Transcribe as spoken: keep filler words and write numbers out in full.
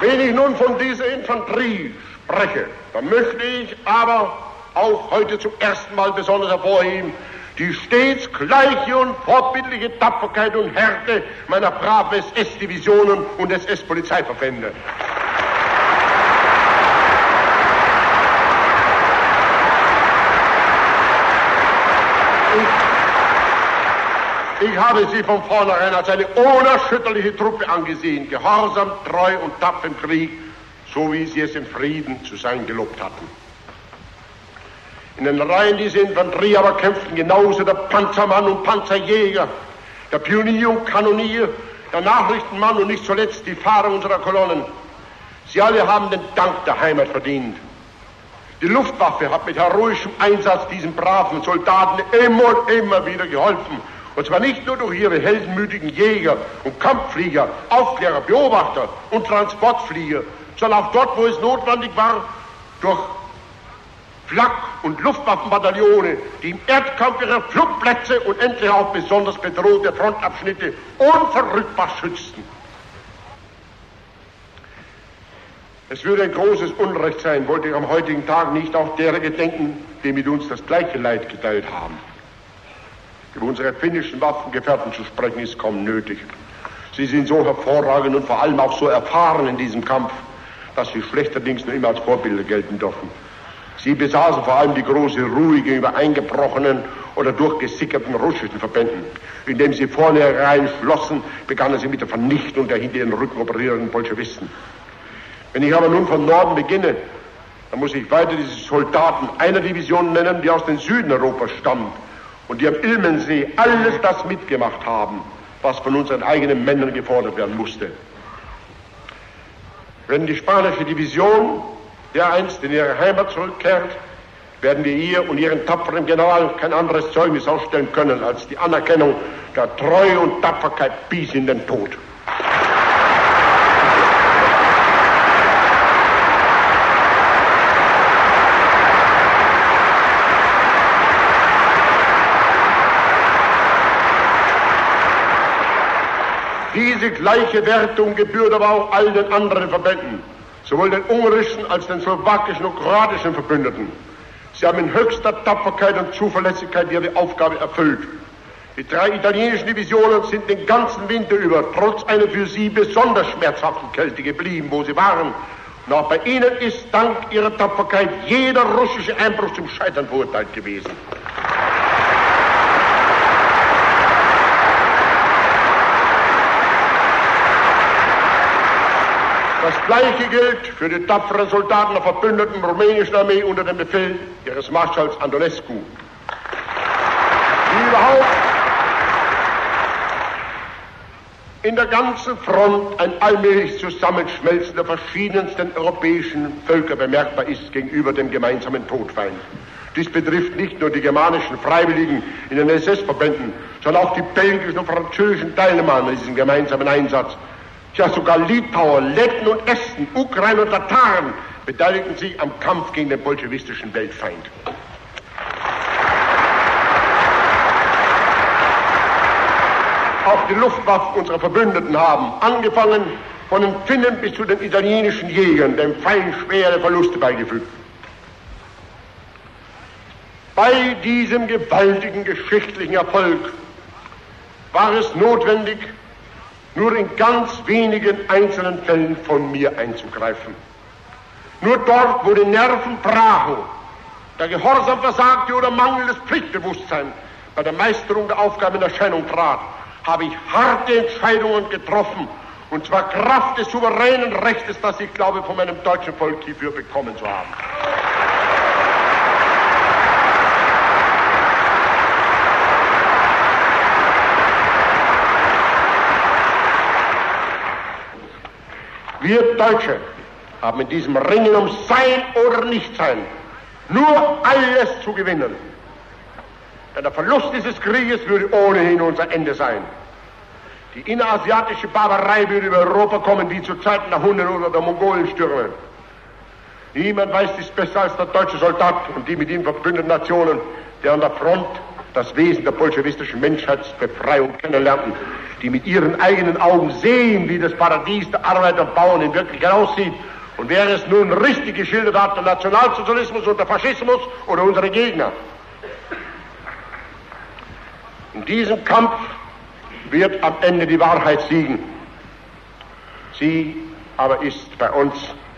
Wenn ich nun von dieser Infanterie spreche, dann möchte ich aber auch heute zum ersten Mal besonders hervorheben, die stets gleiche und vorbildliche Tapferkeit und Härte meiner braven S S-Divisionen und S S-Polizeiverbände. Ich, ich habe sie von vornherein als eine unerschütterliche Truppe angesehen, gehorsam, treu und tapfer im Krieg, so wie sie es im Frieden zu sein gelobt hatten. In den Reihen dieser Infanterie aber kämpften genauso der Panzermann und Panzerjäger, der Pionier und Kanonier, der Nachrichtenmann und nicht zuletzt die Fahrer unserer Kolonnen. Sie alle haben den Dank der Heimat verdient. Die Luftwaffe hat mit heroischem Einsatz diesen braven Soldaten immer und immer wieder geholfen. Und zwar nicht nur durch ihre heldenmütigen Jäger und Kampfflieger, Aufklärer, Beobachter und Transportflieger, sondern auch dort, wo es notwendig war, durch Flak- und Luftwaffenbataillone, die im Erdkampf ihre Flugplätze und endlich auch besonders bedrohte Frontabschnitte unverrückbar schützten. Es würde ein großes Unrecht sein, wollte ich am heutigen Tag nicht auch derer gedenken, die mit uns das gleiche Leid geteilt haben. Über unsere finnischen Waffengefährten zu sprechen, ist kaum nötig. Sie sind so hervorragend und vor allem auch so erfahren in diesem Kampf, dass sie schlechterdings nur immer als Vorbilder gelten dürfen. Sie besaßen vor allem die große Ruhe gegenüber eingebrochenen oder durchgesickerten russischen Verbänden. Indem sie vornherein schlossen, begannen sie mit der Vernichtung der hinter ihren Rücken operierenden Bolschewisten. Wenn ich aber nun von Norden beginne, dann muss ich weiter diese Soldaten einer Division nennen, die aus dem Süden Europas stammt und die am Ilmensee alles das mitgemacht haben, was von unseren eigenen Männern gefordert werden musste. Wenn die spanische Division dereinst in ihre Heimat zurückkehrt, werden wir ihr und ihren tapferen General kein anderes Zeugnis ausstellen können als die Anerkennung der Treue und Tapferkeit bis in den Tod. Diese gleiche Wertung gebührt aber auch all den anderen Verbänden, sowohl den ungarischen als den slowakischen und kroatischen Verbündeten. Sie haben in höchster Tapferkeit und Zuverlässigkeit ihre Aufgabe erfüllt. Die drei italienischen Divisionen sind den ganzen Winter über trotz einer für sie besonders schmerzhaften Kälte geblieben, wo sie waren. Und auch bei ihnen ist dank ihrer Tapferkeit jeder russische Einbruch zum Scheitern verurteilt gewesen. Das Gleiche gilt für die tapferen Soldaten der verbündeten rumänischen Armee unter dem Befehl ihres Marschalls Antonescu. Wie überhaupt in der ganzen Front ein allmählich Zusammenschmelzen der verschiedensten europäischen Völker bemerkbar ist gegenüber dem gemeinsamen Todfeind. Dies betrifft nicht nur die germanischen Freiwilligen in den S S-Verbänden, sondern auch die belgischen und französischen Teilnehmer an diesem gemeinsamen Einsatz. Ja, sogar Litauer, Letten und Esten, Ukrainer und Tataren beteiligten sich am Kampf gegen den bolschewistischen Weltfeind. Auch die Luftwaffen unserer Verbündeten haben, angefangen von den Finnen bis zu den italienischen Jägern, dem Feind schwere Verluste beigefügt. Bei diesem gewaltigen geschichtlichen Erfolg war es notwendig, nur in ganz wenigen einzelnen Fällen von mir einzugreifen. Nur dort, wo die Nerven brachen, der Gehorsam versagte oder mangelndes Pflichtbewusstsein bei der Meisterung der Aufgabe in Erscheinung trat, habe ich harte Entscheidungen getroffen, und zwar Kraft des souveränen Rechtes, das ich glaube, von meinem deutschen Volk hierfür bekommen zu haben. Wir Deutsche haben in diesem Ringen um Sein oder Nichtsein nur alles zu gewinnen. Denn der Verlust dieses Krieges würde ohnehin unser Ende sein. Die innerasiatische Barbarei würde über Europa kommen, wie zu Zeiten der Hunnen oder der Mongolenstürme. Niemand weiß dies besser als der deutsche Soldat und die mit ihm verbündeten Nationen, der an der Front das Wesen der bolschewistischen Menschheitsbefreiung kennenlernten, die mit ihren eigenen Augen sehen, wie das Paradies der Arbeiter und Bauern in Wirklichkeit aussieht, und wer es nun richtig geschildert hat, der Nationalsozialismus und der Faschismus oder unsere Gegner. In diesem Kampf wird am Ende die Wahrheit siegen. Sie aber ist bei uns